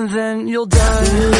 and then you'll die.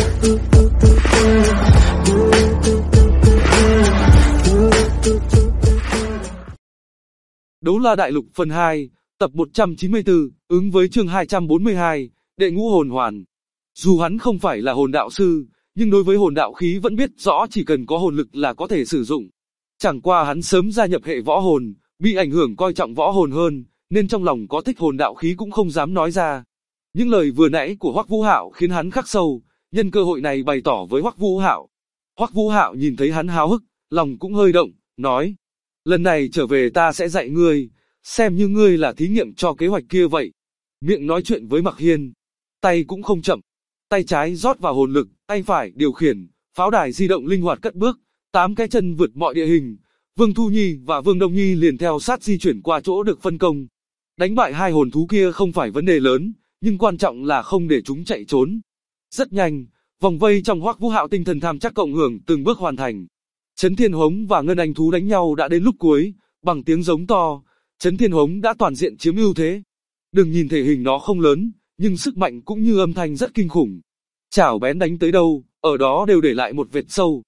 Đấu La Đại Lục phần 2, tập 194, ứng với chương 242, đệ ngũ hồn hoàn. Dù hắn không phải là hồn đạo sư, nhưng đối với hồn đạo khí vẫn biết rõ chỉ cần có hồn lực là có thể sử dụng. Chẳng qua hắn sớm gia nhập hệ võ hồn, bị ảnh hưởng coi trọng võ hồn hơn, nên trong lòng có thích hồn đạo khí cũng không dám nói ra. Những lời vừa nãy của Hoắc Vũ Hạo khiến hắn khắc sâu, nhân cơ hội này bày tỏ với Hoắc Vũ Hạo. Hoắc Vũ Hạo nhìn thấy hắn háo hức, lòng cũng hơi động, nói: lần này trở về ta sẽ dạy ngươi, xem như ngươi là thí nghiệm cho kế hoạch kia vậy. Miệng nói chuyện với Mặc Hiên, tay cũng không chậm, tay trái rót vào hồn lực, tay phải điều khiển, pháo đài di động linh hoạt cất bước, 8 cái chân vượt mọi địa hình. Vương Thu Nhi và Vương Đông Nhi liền theo sát di chuyển qua chỗ được phân công. Đánh bại hai hồn thú kia không phải vấn đề lớn, nhưng quan trọng là không để chúng chạy trốn. Rất nhanh, vòng vây trong Hoắc Vũ Hạo tinh thần tham chắc cộng hưởng từng bước hoàn thành. Chấn Thiên Hống và Ngân Anh Thú đánh nhau đã đến lúc cuối, bằng tiếng giống to, Chấn Thiên Hống đã toàn diện chiếm ưu thế. Đừng nhìn thể hình nó không lớn, nhưng sức mạnh cũng như âm thanh rất kinh khủng. Chảo bén đánh tới đâu, ở đó đều để lại một vệt sâu.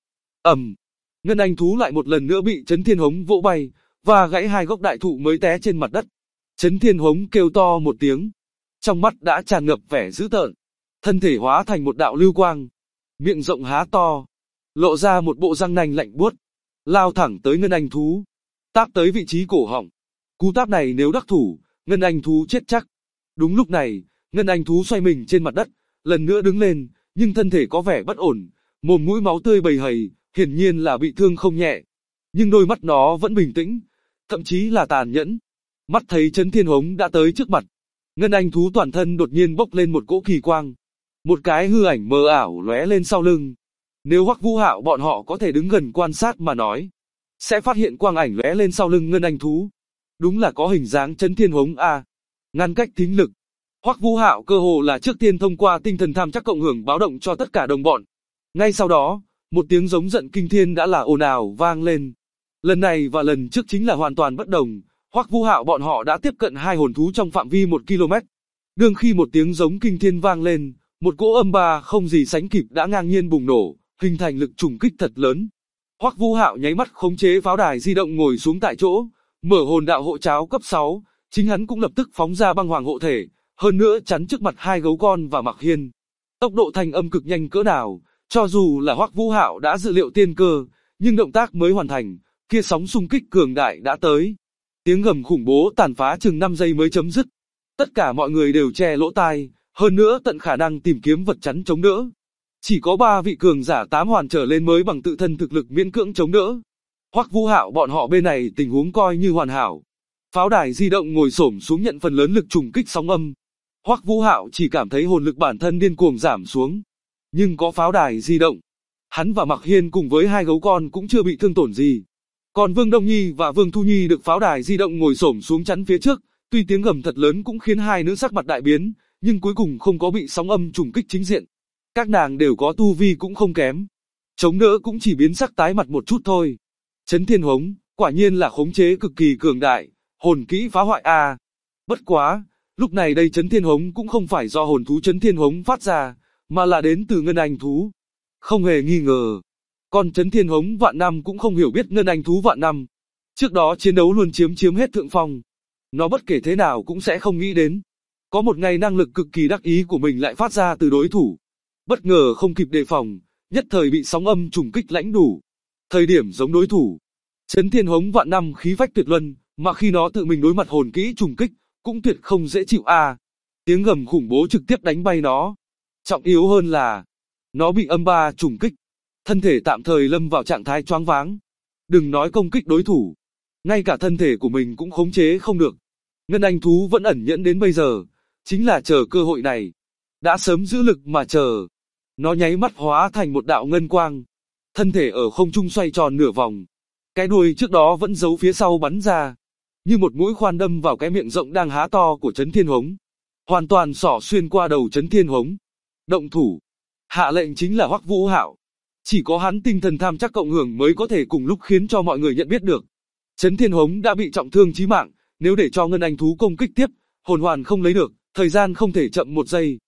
Ngân Anh Thú lại một lần nữa bị Chấn Thiên Hống vỗ bay, và gãy hai gốc đại thụ mới té trên mặt đất. Chấn Thiên Hống kêu to một tiếng, trong mắt đã tràn ngập vẻ dữ tợn, thân thể hóa thành một đạo lưu quang, miệng rộng há to, lộ ra một bộ răng nanh lạnh buốt, lao thẳng tới Ngân Anh Thú, táp tới vị trí cổ họng. Cú táp này nếu đắc thủ, Ngân Anh Thú chết chắc. Đúng lúc này, Ngân Anh Thú xoay mình trên mặt đất, lần nữa đứng lên, nhưng thân thể có vẻ bất ổn, mồm mũi máu tươi bầy hầy, hiển nhiên là bị thương không nhẹ. Nhưng đôi mắt nó vẫn bình tĩnh, thậm chí là tàn nhẫn. Mắt thấy Chấn Thiên Hống đã tới trước mặt, Ngân Anh Thú toàn thân đột nhiên bốc lên một cỗ kỳ quang, một cái hư ảnh mờ ảo lóe lên sau lưng. Nếu Hoắc Vũ Hạo bọn họ có thể đứng gần quan sát mà nói, sẽ phát hiện quang ảnh lóe lên sau lưng Ngân Anh Thú, đúng là có hình dáng Chấn Thiên Hống a. Ngăn cách thính lực, Hoắc Vũ Hạo cơ hồ là trước tiên thông qua tinh thần tham chắc cộng hưởng báo động cho tất cả đồng bọn. Ngay sau đó, một tiếng giống giận kinh thiên đã là ồn ào vang lên. Lần này và lần trước chính là hoàn toàn bất đồng. Hoắc Vũ Hạo bọn họ đã tiếp cận hai hồn thú trong phạm vi 1 km. Đương khi một tiếng giống kinh thiên vang lên, một cỗ âm ba không gì sánh kịp đã ngang nhiên bùng nổ, hình thành lực trùng kích thật lớn. Hoắc Vũ Hạo nháy mắt khống chế pháo đài di động ngồi xuống tại chỗ, mở hồn đạo hộ cháo cấp 6, chính hắn cũng lập tức phóng ra băng hoàng hộ thể, hơn nữa chắn trước mặt hai gấu con và Mặc Hiên. Tốc độ thanh âm cực nhanh cỡ nào, cho dù là Hoắc Vũ Hạo đã dự liệu tiên cơ, nhưng động tác mới hoàn thành, kia sóng xung kích cường đại đã tới. Tiếng gầm khủng bố tàn phá chừng 5 giây mới chấm dứt. Tất cả mọi người đều che lỗ tai, hơn nữa tận khả năng tìm kiếm vật chắn chống đỡ. Chỉ có 3 vị cường giả 8 hoàn trở lên mới bằng tự thân thực lực miễn cưỡng chống đỡ. Hoắc Vũ Hạo bọn họ bên này tình huống coi như hoàn hảo. Pháo đài di động ngồi xổm xuống nhận phần lớn lực trùng kích sóng âm. Hoắc Vũ Hạo chỉ cảm thấy hồn lực bản thân điên cuồng giảm xuống. Nhưng có pháo đài di động, hắn và Mặc Hiên cùng với hai gấu con cũng chưa bị thương tổn gì. Còn Vương Đông Nhi và Vương Thu Nhi được pháo đài di động ngồi xổm xuống chắn phía trước, tuy tiếng gầm thật lớn cũng khiến hai nữ sắc mặt đại biến, nhưng cuối cùng không có bị sóng âm trùng kích chính diện. Các nàng đều có tu vi cũng không kém, chống đỡ cũng chỉ biến sắc tái mặt một chút thôi. Chấn Thiên Hống, quả nhiên là khống chế cực kỳ cường đại, hồn kỹ phá hoại a. Bất quá, lúc này đây Chấn Thiên Hống cũng không phải do hồn thú Chấn Thiên Hống phát ra, mà là đến từ Ngân Anh Thú. Không hề nghi ngờ. Còn Chấn Thiên Hống vạn năm cũng không hiểu biết Ngân Anh Thú vạn năm. Trước đó chiến đấu luôn chiếm hết thượng phong. Nó bất kể thế nào cũng sẽ không nghĩ đến. Có một ngày năng lực cực kỳ đắc ý của mình lại phát ra từ đối thủ. Bất ngờ không kịp đề phòng, nhất thời bị sóng âm trùng kích lãnh đủ. Thời điểm giống đối thủ, Chấn Thiên Hống vạn năm khí phách tuyệt luân, mà khi nó tự mình đối mặt hồn kỹ trùng kích, cũng tuyệt không dễ chịu a. Tiếng gầm khủng bố trực tiếp đánh bay nó. Trọng yếu hơn là, nó bị âm ba trùng kích, thân thể tạm thời lâm vào trạng thái choáng váng. Đừng nói công kích đối thủ, ngay cả thân thể của mình cũng khống chế không được. Ngân Anh Thú vẫn ẩn nhẫn đến bây giờ, chính là chờ cơ hội này. Đã sớm giữ lực mà chờ. Nó nháy mắt hóa thành một đạo ngân quang, thân thể ở không trung xoay tròn nửa vòng. Cái đuôi trước đó vẫn giấu phía sau bắn ra, như một mũi khoan đâm vào cái miệng rộng đang há to của Chấn Thiên Hống, hoàn toàn xỏ xuyên qua đầu Chấn Thiên Hống. Động thủ. Hạ lệnh chính là Hoắc Vũ Hạo. Chỉ có hắn tinh thần tham chắc cộng hưởng mới có thể cùng lúc khiến cho mọi người nhận biết được. Chấn Thiên Hống đã bị trọng thương chí mạng, nếu để cho Ngân Anh Thú công kích tiếp, hồn hoàn không lấy được, thời gian không thể chậm 1 giây.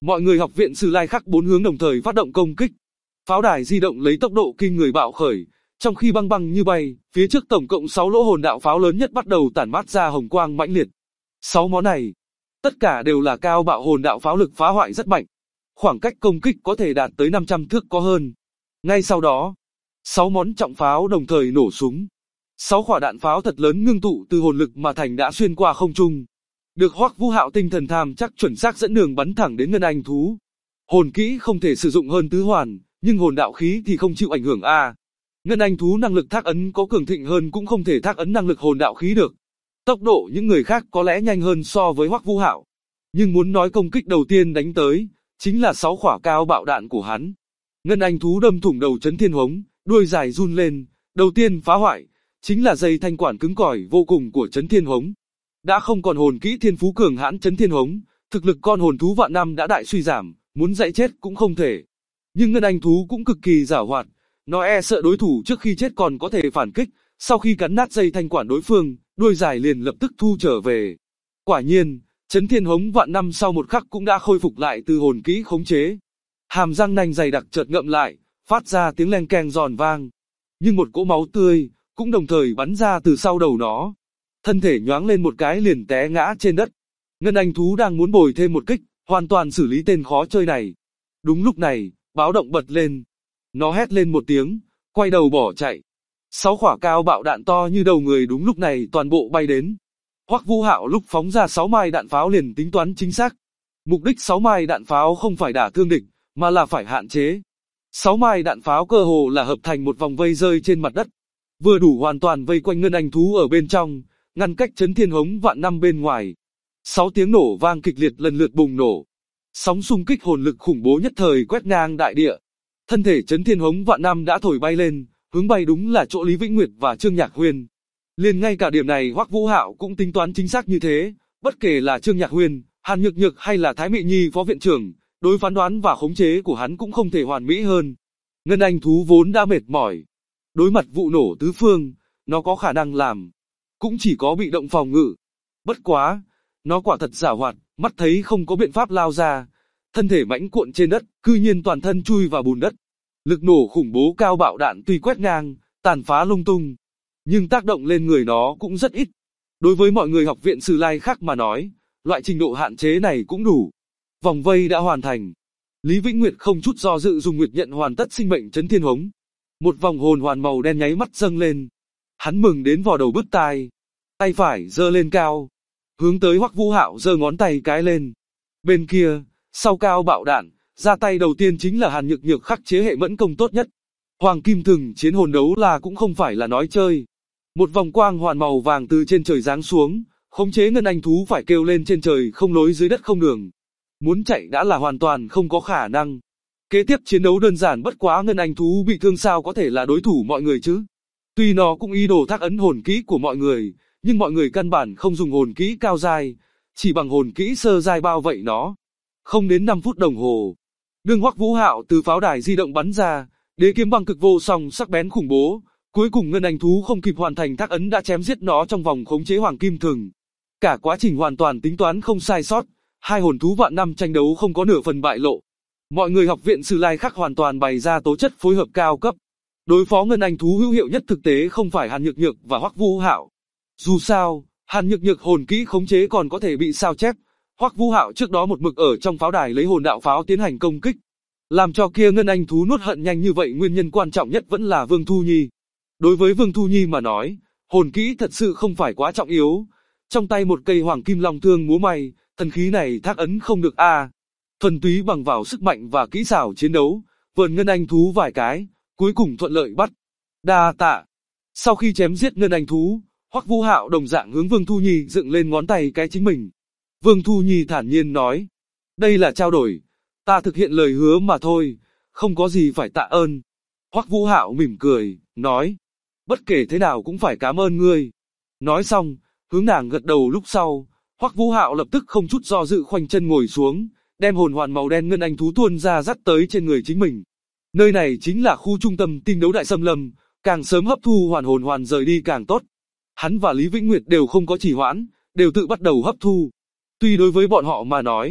Mọi người học viện Sử Lai Khắc 4 hướng đồng thời phát động công kích. Pháo đài di động lấy tốc độ kinh người bạo khởi, trong khi băng băng như bay, phía trước tổng cộng 6 lỗ hồn đạo pháo lớn nhất bắt đầu tản mát ra hồng quang mãnh liệt. 6 món này, tất cả đều là cao bạo hồn đạo pháo lực phá hoại rất mạnh. Khoảng cách công kích có thể đạt tới 500 thước có hơn. Ngay sau đó, 6 món trọng pháo đồng thời nổ súng. 6 quả đạn pháo thật lớn ngưng tụ từ hồn lực mà thành đã xuyên qua không trung. Được Hoắc Vũ Hạo tinh thần tham chắc chuẩn xác dẫn đường bắn thẳng đến Ngân Anh thú. Hồn kỹ không thể sử dụng hơn tứ hoàn, nhưng hồn đạo khí thì không chịu ảnh hưởng a. Ngân Anh thú năng lực thác ấn có cường thịnh hơn cũng không thể thác ấn năng lực hồn đạo khí được. Tốc độ những người khác có lẽ nhanh hơn so với Hoắc Vũ Hạo, nhưng muốn nói công kích đầu tiên đánh tới, chính là 6 quả cao bạo đạn của hắn. Ngân Anh thú đâm thủng đầu Chấn Thiên Hống, đuôi dài run lên, đầu tiên phá hoại, chính là dây thanh quản cứng cỏi vô cùng của Chấn Thiên Hống. Đã không còn hồn kỹ thiên phú cường hãn Chấn Thiên Hống, thực lực con hồn thú vạn năm đã đại suy giảm, muốn dạy chết cũng không thể. Nhưng Ngân Anh thú cũng cực kỳ giảo hoạt, nó e sợ đối thủ trước khi chết còn có thể phản kích, sau khi cắn nát dây thanh quản đối phương, đuôi dài liền lập tức thu trở về. Quả nhiên, Chấn Thiên Hống vạn năm sau một khắc cũng đã khôi phục lại từ hồn kỹ khống chế. Hàm răng nanh dày đặc chợt ngậm lại, phát ra tiếng leng keng giòn vang. Nhưng một cỗ máu tươi cũng đồng thời bắn ra từ sau đầu nó. Thân thể nhoáng lên một cái liền té ngã trên đất. Ngân Anh thú đang muốn bồi thêm một kích, hoàn toàn xử lý tên khó chơi này. Đúng lúc này, báo động bật lên. Nó hét lên một tiếng, quay đầu bỏ chạy. 6 quả cao bạo đạn to như đầu người đúng lúc này toàn bộ bay đến. Hoắc Vũ Hạo lúc phóng ra 6 mai đạn pháo liền tính toán chính xác. Mục đích 6 mai đạn pháo không phải đả thương địch, mà là phải hạn chế. 6 mai đạn pháo cơ hồ là hợp thành một vòng vây rơi trên mặt đất, vừa đủ hoàn toàn vây quanh Ngân Anh thú ở bên trong, ngăn cách Chấn Thiên Hống vạn năm bên ngoài. 6 tiếng nổ vang kịch liệt lần lượt bùng nổ. Sóng xung kích hồn lực khủng bố nhất thời quét ngang đại địa. Thân thể Chấn Thiên Hống vạn năm đã thổi bay lên, hướng bay đúng là chỗ Lý Vĩnh Nguyệt và Trương Nhạc Huyên. Liền ngay cả điểm này Hoắc Vũ Hạo cũng tính toán chính xác như thế, bất kể là Trương Nhạc Huyên, Hàn Nhược Nhược hay là Thái Mị Nhi phó viện trưởng, đối phán đoán và khống chế của hắn cũng không thể hoàn mỹ hơn. Ngân Anh thú vốn đã mệt mỏi, đối mặt vụ nổ tứ phương, nó có khả năng làm, cũng chỉ có bị động phòng ngự. Bất quá, nó quả thật giảo hoạt, mắt thấy không có biện pháp lao ra, thân thể mãnh cuộn trên đất, cư nhiên toàn thân chui vào bùn đất. Lực nổ khủng bố cao bạo đạn tuy quét ngang, tàn phá lung tung, nhưng tác động lên người nó cũng rất ít. Đối với mọi người học viện Sử Lai Khắc mà nói, loại trình độ hạn chế này cũng đủ. Vòng vây đã hoàn thành. Lý Vĩnh Nguyệt không chút do dự dùng nguyệt nhận hoàn tất sinh mệnh Chấn Thiên Hống. Một vòng hồn hoàn màu đen nháy mắt dâng lên. Hắn mừng đến vò đầu bứt tai. Tay phải giơ lên cao, hướng tới Hoắc Vũ Hạo giơ ngón tay cái lên. Bên kia, sau cao bạo đạn, ra tay đầu tiên chính là Hàn Nhược Nhược khắc chế hệ mẫn công tốt nhất. Hoàng Kim Thừng chiến hồn đấu là cũng không phải là nói chơi. Một vòng quang hoàn màu vàng từ trên trời giáng xuống, khống chế Ngân Anh thú phải kêu lên trên trời không lối dưới đất không đường. Muốn chạy đã là hoàn toàn không có khả năng. Kế tiếp chiến đấu đơn giản bất quá Ngân Anh thú bị thương sao có thể là đối thủ mọi người chứ. Tuy nó cũng ý đồ thác ấn hồn kỹ của mọi người, nhưng mọi người căn bản không dùng hồn kỹ cao giai, chỉ bằng hồn kỹ sơ giai bao vậy nó. Không đến 5 phút đồng hồ, đương Hoắc Vũ Hạo từ pháo đài di động bắn ra, đế kiếm băng cực vô song sắc bén khủng bố, cuối cùng Ngân Anh thú không kịp hoàn thành thác ấn đã chém giết nó trong vòng khống chế Hoàng Kim Thừng. Cả quá trình hoàn toàn tính toán không sai sót, hai hồn thú vạn năm tranh đấu không có nửa phần bại lộ. Mọi người học viện Sử Lai Khắc hoàn toàn bày ra tố chất phối hợp cao cấp. Đối phó Ngân Anh thú hữu hiệu nhất thực tế không phải Hàn Nhược Nhược và Hoắc Vũ Hạo. Dù sao, Hàn Nhược Nhược hồn kỹ khống chế còn có thể bị sao chép, Hoắc Vũ Hạo trước đó một mực ở trong pháo đài lấy hồn đạo pháo tiến hành công kích. Làm cho kia Ngân Anh thú nuốt hận nhanh như vậy nguyên nhân quan trọng nhất vẫn là Vương Thu Nhi. Đối với Vương Thu Nhi mà nói, hồn kỹ thật sự không phải quá trọng yếu. Trong tay một cây Hoàng Kim Long Thương múa may, thần khí này thác ấn không được a. Thuần túy bằng vào sức mạnh và kỹ xảo chiến đấu, vờn Ngân Anh thú vài cái, cuối cùng thuận lợi bắt. Đa tạ. Sau khi chém giết Ngân Anh thú, Hoắc Vũ Hạo đồng dạng hướng Vương Thu Nhi dựng lên ngón tay cái chính mình. Vương Thu Nhi thản nhiên nói, đây là trao đổi, ta thực hiện lời hứa mà thôi, không có gì phải tạ ơn. Hoắc Vũ Hạo mỉm cười, nói, bất kể thế nào cũng phải cảm ơn ngươi. Nói xong, hướng nàng gật đầu lúc sau, Hoắc Vũ Hạo lập tức không chút do dự khoanh chân ngồi xuống, đem hồn hoàn màu đen Ngân Anh thú tuôn ra dắt tới trên người chính mình. Nơi này chính là khu trung tâm tinh đấu đại xâm lâm, càng sớm hấp thu hoàn hồn hoàn rời đi càng tốt. Hắn và Lý Vĩnh Nguyệt đều không có trì hoãn, đều tự bắt đầu hấp thu. Tuy đối với bọn họ mà nói,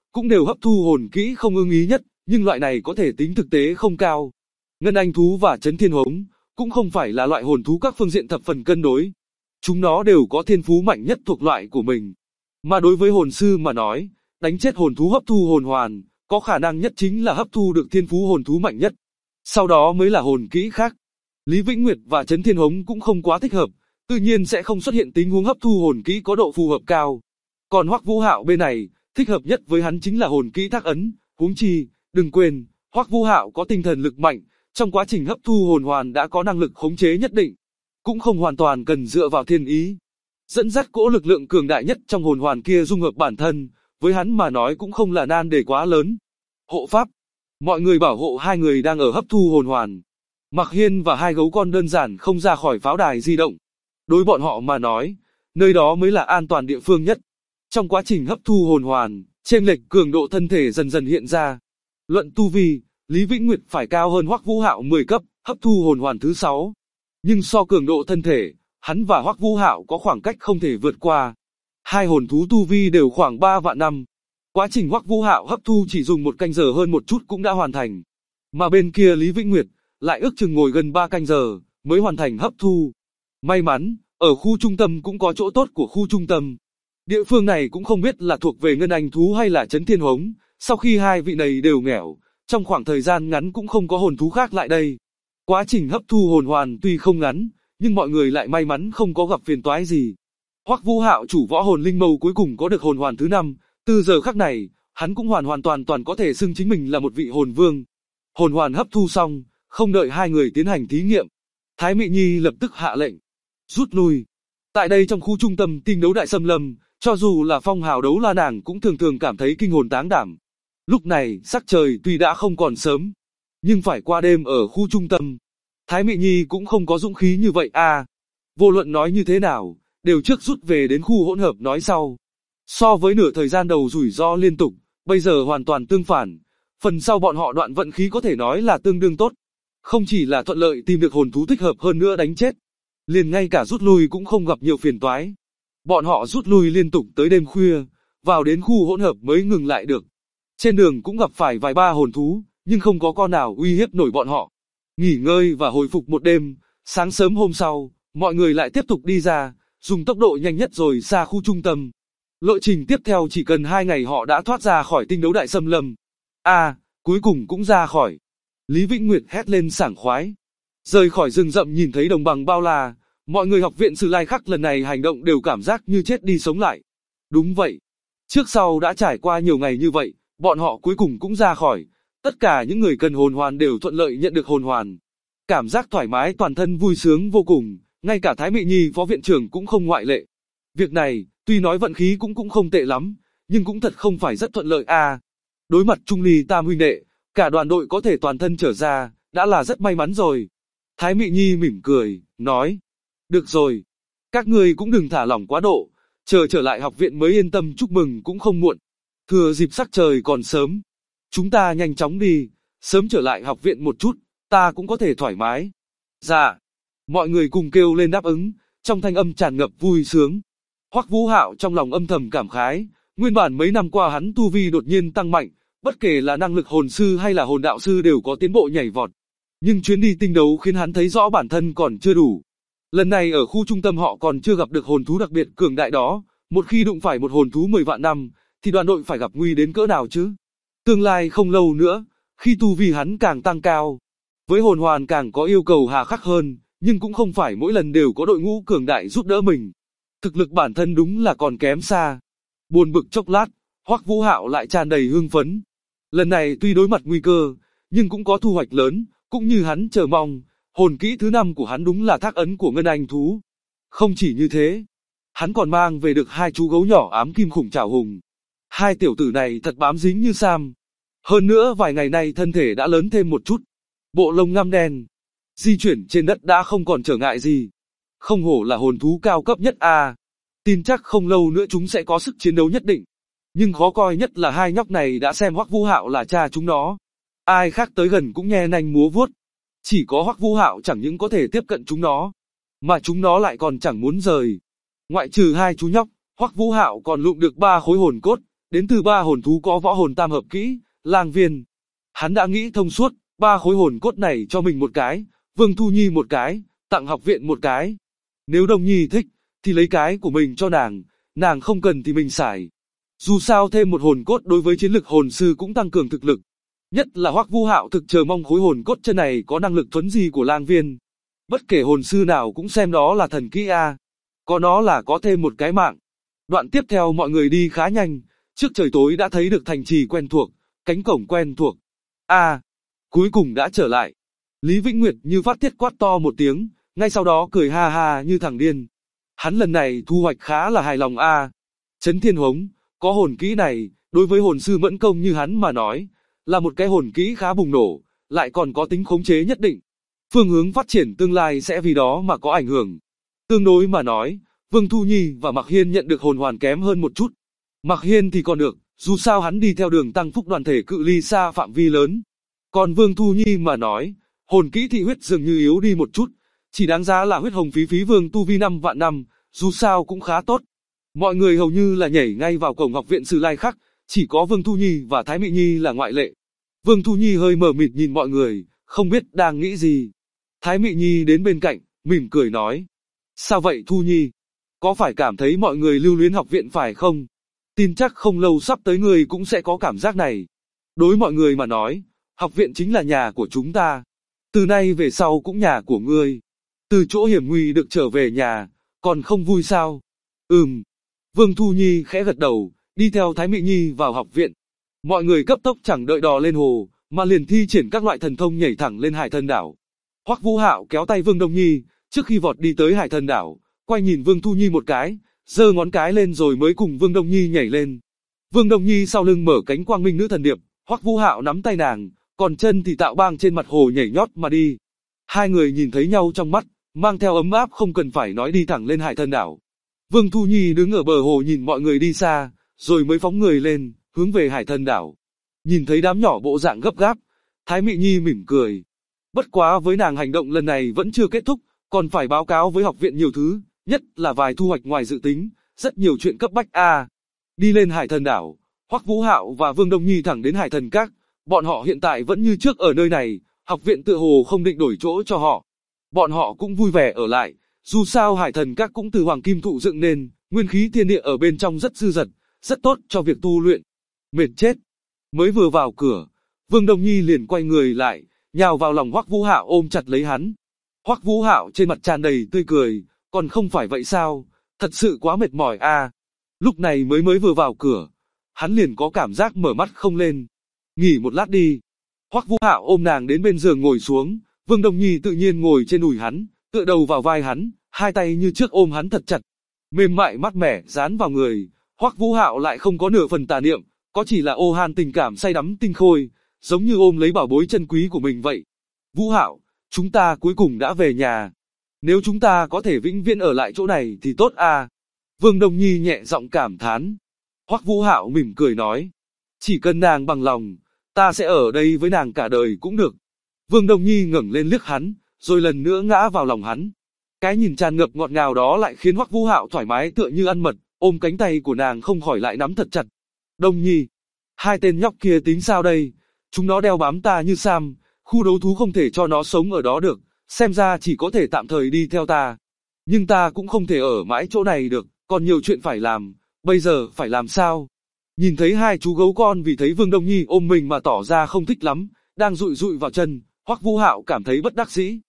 cũng đều hấp thu hồn kỹ không ưng ý nhất, nhưng loại này có thể tính thực tế không cao. Ngân Anh thú và Chấn Thiên Hống cũng không phải là loại hồn thú các phương diện thập phần cân đối. Chúng nó đều có thiên phú mạnh nhất thuộc loại của mình. Mà đối với hồn sư mà nói, đánh chết hồn thú hấp thu hồn hoàn, có khả năng nhất chính là hấp thu được thiên phú hồn thú mạnh nhất. Sau đó mới là hồn kỹ khác. Lý Vĩnh Nguyệt và Chấn Thiên Hống cũng không quá thích hợp, tự nhiên sẽ không xuất hiện tình huống hấp thu hồn kỹ có độ phù hợp cao. Còn Hoắc Vũ Hạo bên này, thích hợp nhất với hắn chính là hồn kỹ thác ấn, huống chi, đừng quên, Hoắc Vũ Hạo có tinh thần lực mạnh, trong quá trình hấp thu hồn hoàn đã có năng lực khống chế nhất định, cũng không hoàn toàn cần dựa vào thiên ý. Dẫn dắt cỗ lực lượng cường đại nhất trong hồn hoàn kia dung hợp bản thân, với hắn mà nói cũng không là nan đề quá lớn. Hộ pháp, mọi người bảo hộ hai người đang ở hấp thu hồn hoàn. Mạc Hiên và hai gấu con đơn giản không ra khỏi pháo đài di động. Đối bọn họ mà nói, nơi đó mới là an toàn địa phương nhất. Trong quá trình hấp thu hồn hoàn, chênh lệch cường độ thân thể dần dần hiện ra. Luận tu vi, Lý Vĩnh Nguyệt phải cao hơn Hoắc Vũ Hạo 10 cấp, hấp thu hồn hoàn thứ 6. Nhưng so cường độ thân thể, hắn và Hoắc Vũ Hạo có khoảng cách không thể vượt qua. Hai hồn thú tu vi đều khoảng 3 vạn năm. Quá trình Hoắc Vũ Hạo hấp thu chỉ dùng 1 canh giờ hơn một chút cũng đã hoàn thành. Mà bên kia Lý Vĩnh Nguyệt lại ước chừng ngồi gần 3 canh giờ mới hoàn thành hấp thu. May mắn, ở khu trung tâm cũng có chỗ tốt của khu trung tâm. Địa phương này cũng không biết là thuộc về Ngân Anh thú hay là Chấn Thiên Hống, sau khi hai vị này đều nghèo, trong khoảng thời gian ngắn cũng không có hồn thú khác lại đây. Quá trình hấp thu hồn hoàn tuy không ngắn, nhưng mọi người lại may mắn không có gặp phiền toái gì. Hoắc Vũ Hạo chủ võ hồn linh mâu cuối cùng có được hồn hoàn thứ 5, từ giờ khắc này, hắn cũng hoàn toàn có thể xưng chính mình là một vị hồn vương. Hồn hoàn hấp thu xong, không đợi hai người tiến hành thí nghiệm, Thái Mị Nhi lập tức hạ lệnh rút lui. Tại đây trong khu trung tâm tinh đấu đại xâm lâm, cho dù là phong hào đấu la nàng cũng thường cảm thấy kinh hồn táng đảm. Lúc này, sắc trời tuy đã không còn sớm, nhưng phải qua đêm ở khu trung tâm. Thái Mị Nhi cũng không có dũng khí như vậy à. Vô luận nói như thế nào, đều trước rút về đến khu hỗn hợp nói sau. So với nửa thời gian đầu rủi ro liên tục, bây giờ hoàn toàn tương phản. Phần sau bọn họ đoạn vận khí có thể nói là tương đương tốt. Không chỉ là thuận lợi tìm được hồn thú thích hợp hơn nữa đánh chết, liền ngay cả rút lui cũng không gặp nhiều phiền toái. Bọn họ rút lui liên tục tới đêm khuya, vào đến khu hỗn hợp mới ngừng lại được. Trên đường cũng gặp phải vài ba hồn thú, nhưng không có con nào uy hiếp nổi bọn họ. Nghỉ ngơi và hồi phục một đêm, sáng sớm hôm sau, mọi người lại tiếp tục đi ra, dùng tốc độ nhanh nhất rồi xa khu trung tâm. Lộ trình tiếp theo chỉ cần 2 ngày họ đã thoát ra khỏi tinh đấu đại xâm lâm. Cuối cùng cũng ra khỏi. Lý Vĩnh Nguyệt hét lên sảng khoái. Rời khỏi rừng rậm nhìn thấy đồng bằng bao la, mọi người học viện Sử Lai Khắc lần này hành động đều cảm giác như chết đi sống lại. Đúng vậy. Trước sau đã trải qua nhiều ngày như vậy, bọn họ cuối cùng cũng ra khỏi. Tất cả những người cần hồn hoàn đều thuận lợi nhận được hồn hoàn. Cảm giác thoải mái toàn thân vui sướng vô cùng, ngay cả Thái Mị Nhi phó viện trưởng cũng không ngoại lệ. Việc này, tuy nói vận khí cũng không tệ lắm, nhưng cũng thật không phải rất thuận lợi à. Đối mặt Trung Ly Tam huynh đệ, cả đoàn đội có thể toàn thân trở ra, đã là rất may mắn rồi. Thái Mị Nhi mỉm cười, nói, được rồi, các ngươi cũng đừng thả lỏng quá độ, chờ trở lại học viện mới yên tâm chúc mừng cũng không muộn. Thừa dịp sắc trời còn sớm, chúng ta nhanh chóng đi, sớm trở lại học viện một chút, ta cũng có thể thoải mái. Dạ, mọi người cùng kêu lên đáp ứng, trong thanh âm tràn ngập vui sướng. Hoắc Vũ Hạo trong lòng âm thầm cảm khái, nguyên bản mấy năm qua hắn tu vi đột nhiên tăng mạnh, bất kể là năng lực hồn sư hay là hồn đạo sư đều có tiến bộ nhảy vọt. Nhưng chuyến đi tinh đấu khiến hắn thấy rõ bản thân còn chưa đủ. Lần này ở khu trung tâm họ còn chưa gặp được hồn thú đặc biệt cường đại đó, một khi đụng phải một hồn thú 10 vạn năm, thì đoàn đội phải gặp nguy đến cỡ nào chứ? Tương lai không lâu nữa, khi tu vi hắn càng tăng cao, với hồn hoàn càng có yêu cầu hà khắc hơn, nhưng cũng không phải mỗi lần đều có đội ngũ cường đại giúp đỡ mình. Thực lực bản thân đúng là còn kém xa. Buồn bực chốc lát, Hoắc Vũ Hạo lại tràn đầy hưng phấn. Lần này tuy đối mặt nguy cơ, nhưng cũng có thu hoạch lớn, cũng như hắn chờ mong, hồn kỹ thứ 5 của hắn đúng là thác ấn của Ngân Anh thú. Không chỉ như thế, hắn còn mang về được 2 chú gấu nhỏ ám kim khủng trảo hùng. Hai tiểu tử này thật bám dính như sam. Hơn nữa vài ngày nay thân thể đã lớn thêm một chút. Bộ lông ngăm đen, di chuyển trên đất đã không còn trở ngại gì. Không hổ là hồn thú cao cấp nhất à. Tin chắc không lâu nữa chúng sẽ có sức chiến đấu nhất định. Nhưng khó coi nhất là hai nhóc này đã xem Hoắc Vũ Hạo là cha chúng nó. Ai khác tới gần cũng nhe nanh múa vuốt. Chỉ có Hoắc Vũ Hạo chẳng những có thể tiếp cận chúng nó, mà chúng nó lại còn chẳng muốn rời. Ngoại trừ 2 chú nhóc, Hoắc Vũ Hạo còn lụm được 3 khối hồn cốt, đến từ 3 hồn thú có võ hồn tam hợp kỹ, lang viên. Hắn đã nghĩ thông suốt, 3 khối hồn cốt này cho mình một cái, Vương Thu Nhi một cái, tặng học viện một cái. Nếu Đông Nhi thích, thì lấy cái của mình cho nàng không cần thì mình xài. Dù sao thêm một hồn cốt đối với chiến lực hồn sư cũng tăng cường thực lực. Nhất là Hoắc Vũ Hạo thực chờ mong khối hồn cốt chân này có năng lực thuấn di của lang viên. Bất kể hồn sư nào cũng xem đó là thần kỹ a. Có nó là có thêm một cái mạng. Đoạn tiếp theo mọi người đi khá nhanh, trước trời tối đã thấy được thành trì quen thuộc, cánh cổng quen thuộc. Cuối cùng đã trở lại. Lý Vĩnh Nguyệt như phát tiết quát to một tiếng, ngay sau đó cười ha ha như thằng điên. Hắn lần này thu hoạch khá là hài lòng a. Chấn Thiên Hống, có hồn kỹ này, đối với hồn sư mẫn công như hắn mà nói, là một cái hồn kỹ khá bùng nổ, lại còn có tính khống chế nhất định. Phương hướng phát triển tương lai sẽ vì đó mà có ảnh hưởng. Tương đối mà nói, Vương Thu Nhi và Mạc Hiên nhận được hồn hoàn kém hơn một chút. Mạc Hiên thì còn được, dù sao hắn đi theo đường tăng phúc đoàn thể cự ly xa phạm vi lớn. Còn Vương Thu Nhi mà nói, hồn kỹ thị huyết dường như yếu đi một chút, chỉ đáng giá là huyết hồng phí vương tu vi 5 vạn năm, dù sao cũng khá tốt. Mọi người hầu như là nhảy ngay vào cổng học viện Sử Lai Khắc, chỉ có Vương Thu Nhi và Thái Mị Nhi là ngoại lệ. Vương Thu Nhi hơi mờ mịt nhìn mọi người, không biết đang nghĩ gì. Thái Mị Nhi đến bên cạnh, mỉm cười nói. Sao vậy Thu Nhi? Có phải cảm thấy mọi người lưu luyến học viện phải không? Tin chắc không lâu sắp tới người cũng sẽ có cảm giác này. Đối mọi người mà nói, học viện chính là nhà của chúng ta. Từ nay về sau cũng nhà của ngươi. Từ chỗ hiểm nguy được trở về nhà, còn không vui sao? Vương Thu Nhi khẽ gật đầu, đi theo Thái Mị Nhi vào học viện. Mọi người cấp tốc chẳng đợi đò lên hồ, mà liền thi triển các loại thần thông nhảy thẳng lên Hải Thần Đảo. Hoắc Vũ Hạo kéo tay Vương Đông Nhi, trước khi vọt đi tới Hải Thần Đảo, quay nhìn Vương Thu Nhi một cái, giơ ngón cái lên rồi mới cùng Vương Đông Nhi nhảy lên. Vương Đông Nhi sau lưng mở cánh quang minh nữ thần điệp, Hoắc Vũ Hạo nắm tay nàng, còn chân thì tạo bang trên mặt hồ nhảy nhót mà đi. Hai người nhìn thấy nhau trong mắt, mang theo ấm áp không cần phải nói đi thẳng lên Hải Thần Đảo. Vương Thu Nhi đứng ở bờ hồ nhìn mọi người đi xa, rồi mới phóng người lên, hướng về Hải Thần Đảo. Nhìn thấy đám nhỏ bộ dạng gấp gáp, Thái Mị Nhi mỉm cười. Bất quá với nàng hành động lần này vẫn chưa kết thúc, còn phải báo cáo với học viện nhiều thứ, nhất là vài thu hoạch ngoài dự tính, rất nhiều chuyện cấp bách Đi lên Hải Thần Đảo, Hoắc Vũ Hạo và Vương Đông Nhi thẳng đến Hải Thần Các, bọn họ hiện tại vẫn như trước ở nơi này, học viện tựa hồ không định đổi chỗ cho họ. Bọn họ cũng vui vẻ ở lại, dù sao Hải Thần Các cũng từ hoàng kim thụ dựng nên, nguyên khí thiên địa ở bên trong rất dư dật, rất tốt cho việc tu luyện. Mệt chết. Mới vừa vào cửa, Vương Đông Nhi liền quay người lại, nhào vào lòng Hoắc Vũ Hạo ôm chặt lấy hắn. Hoắc Vũ Hạo trên mặt tràn đầy tươi cười, còn không phải vậy sao, thật sự quá mệt mỏi Lúc này mới vừa vào cửa, hắn liền có cảm giác mở mắt không lên. Nghỉ một lát đi. Hoắc Vũ Hạo ôm nàng đến bên giường ngồi xuống, Vương Đông Nhi tự nhiên ngồi trên đùi hắn, tựa đầu vào vai hắn, hai tay như trước ôm hắn thật chặt. Mềm mại mát mẻ dán vào người, Hoắc Vũ Hạo lại không có nửa phần tà niệm, có chỉ là ô han tình cảm say đắm tinh khôi, giống như ôm lấy bảo bối chân quý của mình vậy. Vũ Hạo, chúng ta cuối cùng đã về nhà. Nếu chúng ta có thể vĩnh viễn ở lại chỗ này thì tốt Vương Đông Nhi nhẹ giọng cảm thán. Hoắc Vũ Hạo mỉm cười nói. Chỉ cần nàng bằng lòng, ta sẽ ở đây với nàng cả đời cũng được. Vương Đông Nhi ngẩng lên liếc hắn, rồi lần nữa ngã vào lòng hắn. Cái nhìn tràn ngập ngọt ngào đó lại khiến Hoắc Vũ Hạo thoải mái tựa như ăn mật, ôm cánh tay của nàng không khỏi lại nắm thật chặt. Đông Nhi, hai tên nhóc kia tính sao đây? Chúng nó đeo bám ta như Sam, khu đấu thú không thể cho nó sống ở đó được, xem ra chỉ có thể tạm thời đi theo ta. Nhưng ta cũng không thể ở mãi chỗ này được, còn nhiều chuyện phải làm, bây giờ phải làm sao? Nhìn thấy hai chú gấu con vì thấy Vương Đông Nhi ôm mình mà tỏ ra không thích lắm, đang dụi dụi vào chân, Hoắc Vũ Hạo cảm thấy bất đắc dĩ.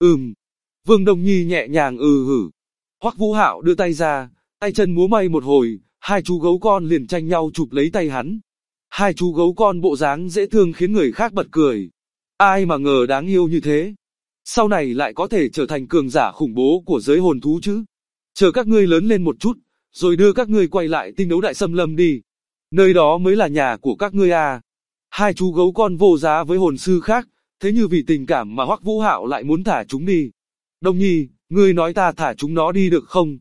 Vương Đông Nhi nhẹ nhàng hử. Hoắc Vũ Hạo đưa tay ra, tay chân múa may một hồi, hai chú gấu con liền tranh nhau chụp lấy tay hắn. Hai chú gấu con bộ dáng dễ thương khiến người khác bật cười. Ai mà ngờ đáng yêu như thế. Sau này lại có thể trở thành cường giả khủng bố của giới hồn thú chứ. Chờ các ngươi lớn lên một chút, rồi đưa các ngươi quay lại tinh đấu đại xâm lâm đi. Nơi đó mới là nhà của các ngươi Hai chú gấu con vô giá với hồn sư khác, thế như vì tình cảm mà Hoắc Vũ Hạo lại muốn thả chúng đi. Đông Nhi, ngươi nói ta thả chúng nó đi được không?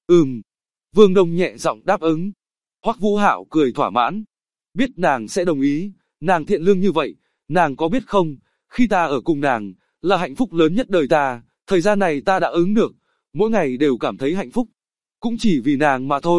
Vương Đông nhẹ giọng đáp ứng. Hoắc Vũ Hạo cười thỏa mãn. Biết nàng sẽ đồng ý, nàng thiện lương như vậy, nàng có biết không, khi ta ở cùng nàng, là hạnh phúc lớn nhất đời ta, thời gian này ta đã ứng được, mỗi ngày đều cảm thấy hạnh phúc. Cũng chỉ vì nàng mà thôi,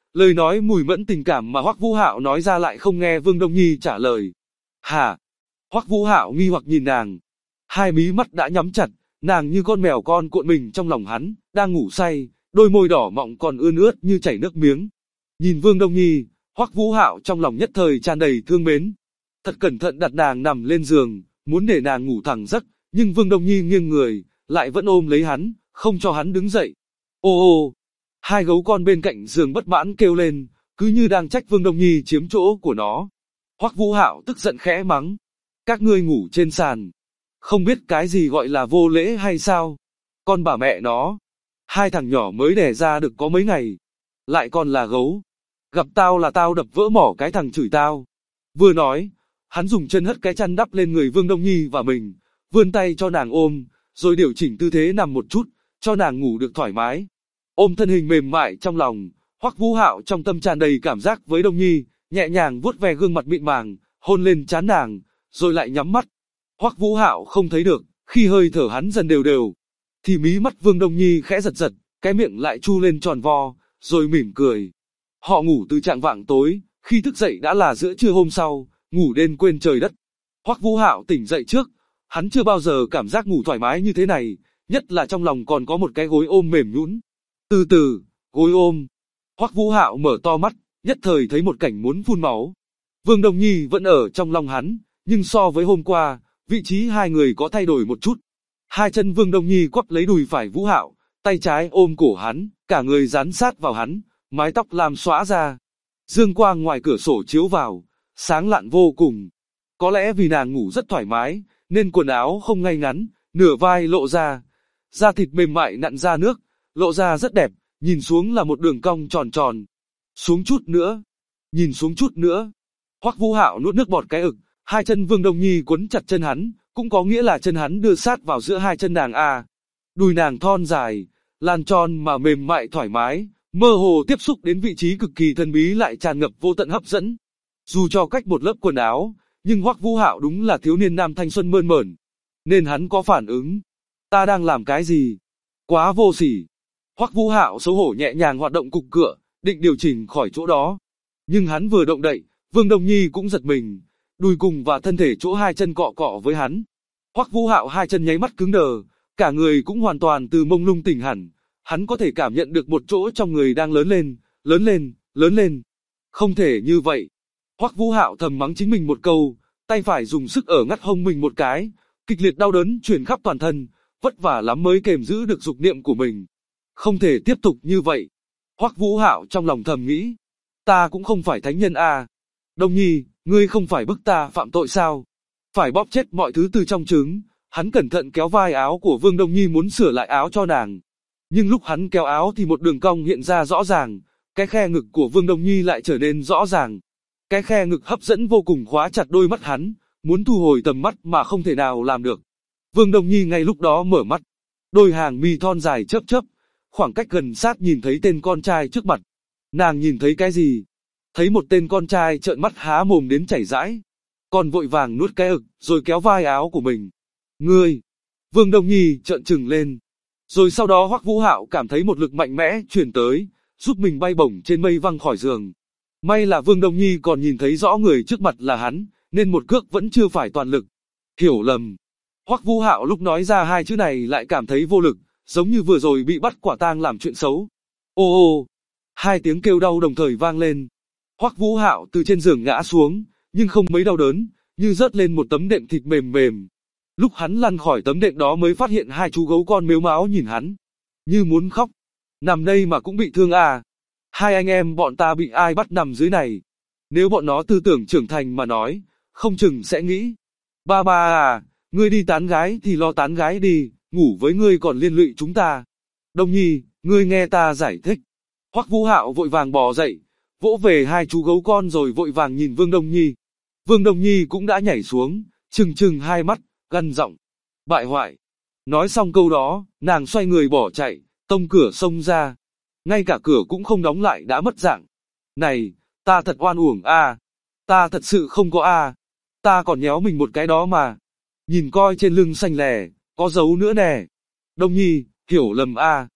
lời nói mùi mẫn tình cảm mà Hoắc Vũ Hạo nói ra lại không nghe Vương Đông Nhi trả lời. Hả? Hoắc Vũ Hạo nghi hoặc nhìn nàng. Hai mí mắt đã nhắm chặt, nàng như con mèo con cuộn mình trong lòng hắn, đang ngủ say, đôi môi đỏ mọng còn ươn ướt như chảy nước miếng. Nhìn Vương Đông Nhi, Hoắc Vũ Hạo trong lòng nhất thời tràn đầy thương mến. Thật cẩn thận đặt nàng nằm lên giường, muốn để nàng ngủ thẳng giấc, nhưng Vương Đông Nhi nghiêng người, lại vẫn ôm lấy hắn, không cho hắn đứng dậy. Ô ô, hai gấu con bên cạnh giường bất mãn kêu lên, cứ như đang trách Vương Đông Nhi chiếm chỗ của nó. Hoắc Vũ Hạo tức giận khẽ mắng, các ngươi ngủ trên sàn, không biết cái gì gọi là vô lễ hay sao? Con bà mẹ nó, hai thằng nhỏ mới đẻ ra được có mấy ngày, lại còn là gấu. Gặp tao là tao đập vỡ mỏ cái thằng chửi tao. Vừa nói, hắn dùng chân hất cái chăn đắp lên người Vương Đông Nhi và mình, vươn tay cho nàng ôm, rồi điều chỉnh tư thế nằm một chút, cho nàng ngủ được thoải mái. Ôm thân hình mềm mại trong lòng, Hoắc Vũ Hạo trong tâm tràn đầy cảm giác với Đông Nhi, nhẹ nhàng vuốt ve gương mặt mịn màng, hôn lên trán nàng, rồi lại nhắm mắt. Hoắc Vũ Hạo không thấy được, khi hơi thở hắn dần đều đều, thì mí mắt Vương Đông Nhi khẽ giật giật, cái miệng lại chu lên tròn vo, rồi mỉm cười. Họ ngủ từ trạng vạng tối, khi thức dậy đã là giữa trưa hôm sau, ngủ đến quên trời đất. Hoắc Vũ Hạo tỉnh dậy trước, hắn chưa bao giờ cảm giác ngủ thoải mái như thế này, nhất là trong lòng còn có một cái gối ôm mềm nhũn. Từ từ, gối ôm. Hoắc Vũ Hạo mở to mắt, nhất thời thấy một cảnh muốn phun máu. Vương Đông Nhi vẫn ở trong lòng hắn, nhưng so với hôm qua, vị trí hai người có thay đổi một chút. Hai chân Vương Đông Nhi quắp lấy đùi phải Vũ Hạo, tay trái ôm cổ hắn, cả người dán sát vào hắn, mái tóc lam xõa ra. Dương quang ngoài cửa sổ chiếu vào, sáng lạn vô cùng. Có lẽ vì nàng ngủ rất thoải mái, nên quần áo không ngay ngắn, nửa vai lộ ra. Da thịt mềm mại nặn ra nước, lộ ra rất đẹp, nhìn xuống là một đường cong tròn tròn. Xuống chút nữa, nhìn xuống chút nữa. Hoắc Vũ Hạo nuốt nước bọt cái ực, hai chân Vương Đông Nhi quấn chặt chân hắn, cũng có nghĩa là chân hắn đưa sát vào giữa hai chân nàng a. Đùi nàng thon dài, lan tròn mà mềm mại thoải mái, mơ hồ tiếp xúc đến vị trí cực kỳ thần bí lại tràn ngập vô tận hấp dẫn. Dù cho cách một lớp quần áo, nhưng Hoắc Vũ Hạo đúng là thiếu niên nam thanh xuân mơn mởn, nên hắn có phản ứng. Ta đang làm cái gì? Quá vô sỉ. Hoắc Vũ Hạo xấu hổ nhẹ nhàng hoạt động cục cựa, định điều chỉnh khỏi chỗ đó. Nhưng hắn vừa động đậy, Vương Đông Nhi cũng giật mình, đùi cùng và thân thể chỗ hai chân cọ cọ với hắn. Hoắc Vũ Hạo hai chân nháy mắt cứng đờ, cả người cũng hoàn toàn từ mông lung tỉnh hẳn. Hắn có thể cảm nhận được một chỗ trong người đang lớn lên, lớn lên, lớn lên. Không thể như vậy. Hoắc Vũ Hạo thầm mắng chính mình một câu, tay phải dùng sức ở ngắt hông mình một cái, kịch liệt đau đớn truyền khắp toàn thân, vất vả lắm mới kềm giữ được dục niệm của mình. Không thể tiếp tục như vậy. Hoắc Vũ Hạo trong lòng thầm nghĩ, ta cũng không phải thánh nhân a. Đông Nhi, ngươi không phải bức ta phạm tội sao? Phải bóp chết mọi thứ từ trong trứng. Hắn cẩn thận kéo vai áo của Vương Đông Nhi muốn sửa lại áo cho nàng. Nhưng lúc hắn kéo áo thì một đường cong hiện ra rõ ràng, cái khe ngực của Vương Đông Nhi lại trở nên rõ ràng. Cái khe ngực hấp dẫn vô cùng khóa chặt đôi mắt hắn, muốn thu hồi tầm mắt mà không thể nào làm được. Vương Đông Nhi ngay lúc đó mở mắt, đôi hàng mi thon dài chớp chớp, khoảng cách gần sát nhìn thấy tên con trai trước mặt. Nàng nhìn thấy cái gì? Thấy một tên con trai trợn mắt há mồm đến chảy rãi, còn vội vàng nuốt cái ực, rồi kéo vai áo của mình. Ngươi! Vương Đông Nhi trợn trừng lên. Rồi sau đó Hoắc Vũ Hạo cảm thấy một lực mạnh mẽ truyền tới, giúp mình bay bổng trên mây văng khỏi giường. May là Vương Đông Nhi còn nhìn thấy rõ người trước mặt là hắn, nên một cước vẫn chưa phải toàn lực. Hiểu lầm. Hoắc Vũ Hạo lúc nói ra hai chữ này lại cảm thấy vô lực, giống như vừa rồi bị bắt quả tang làm chuyện xấu. Ô ô! Hai tiếng kêu đau đồng thời vang lên. Hoắc Vũ Hạo từ trên giường ngã xuống, nhưng không mấy đau đớn, như rớt lên một tấm đệm thịt mềm mềm. Lúc hắn lăn khỏi tấm đệm đó mới phát hiện hai chú gấu con mếu máo nhìn hắn, như muốn khóc. Nằm đây mà cũng bị thương à? Hai anh em bọn ta bị ai bắt nằm dưới này? Nếu bọn nó tư tưởng trưởng thành mà nói, không chừng sẽ nghĩ. Ba ba à, ngươi đi tán gái thì lo tán gái đi, ngủ với ngươi còn liên lụy chúng ta. Đông Nhi, ngươi nghe ta giải thích. Hoắc Vũ Hạo vội vàng bò dậy, vỗ về hai chú gấu con rồi vội vàng nhìn Vương Đông Nhi. Vương Đông Nhi cũng đã nhảy xuống, trừng trừng hai mắt, gằn giọng. Bại hoại. Nói xong câu đó, nàng xoay người bỏ chạy, tông cửa xông ra. Ngay cả cửa cũng không đóng lại đã mất dạng. Này, ta thật oan uổng a. Ta thật sự không có a. Ta còn nhéo mình một cái đó mà. Nhìn coi trên lưng xanh lè, có dấu nữa nè. Đông Nhi, hiểu lầm a.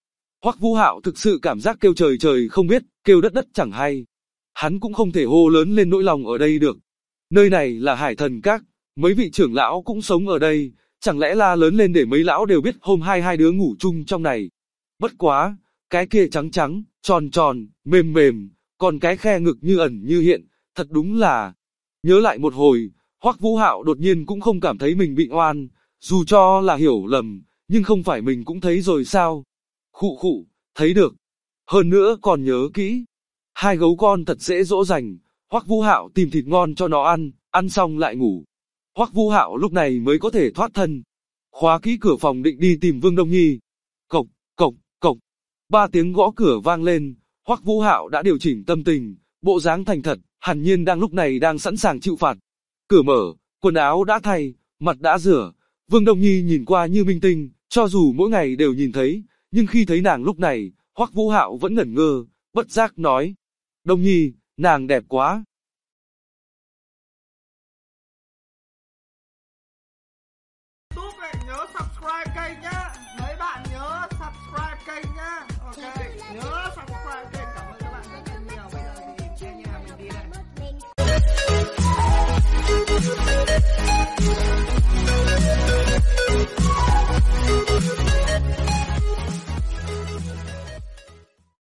Hoắc Vũ Hạo thực sự cảm giác kêu trời trời không biết, kêu đất đất chẳng hay. Hắn cũng không thể hô lớn lên nỗi lòng ở đây được. Nơi này là Hải Thần Các, mấy vị trưởng lão cũng sống ở đây, chẳng lẽ la lớn lên để mấy lão đều biết hôm hai đứa ngủ chung trong này. Bất quá, cái kia trắng trắng, tròn tròn, mềm mềm, còn cái khe ngực như ẩn như hiện, thật đúng là... Nhớ lại một hồi, Hoắc Vũ Hạo đột nhiên cũng không cảm thấy mình bị oan, dù cho là hiểu lầm, nhưng không phải mình cũng thấy rồi sao? Khụ khụ, thấy được. Hơn nữa còn nhớ kỹ. Hai gấu con thật dễ dỗ dành, Hoắc Vũ Hạo tìm thịt ngon cho nó ăn xong lại ngủ. Hoắc Vũ Hạo lúc này mới có thể thoát thân. Khóa kỹ cửa phòng định đi tìm Vương Đông Nhi. Cộc, cộc, cộc. 3 tiếng gõ cửa vang lên, Hoắc Vũ Hạo đã điều chỉnh tâm tình, bộ dáng thành thật, hẳn nhiên lúc này đang sẵn sàng chịu phạt. Cửa mở, quần áo đã thay, mặt đã rửa, Vương Đông Nhi nhìn qua như minh tinh, cho dù mỗi ngày đều nhìn thấy, nhưng khi thấy nàng lúc này, Hoắc Vũ Hạo vẫn ngẩn ngơ, bất giác nói: "Đông Nhi, nàng đẹp quá."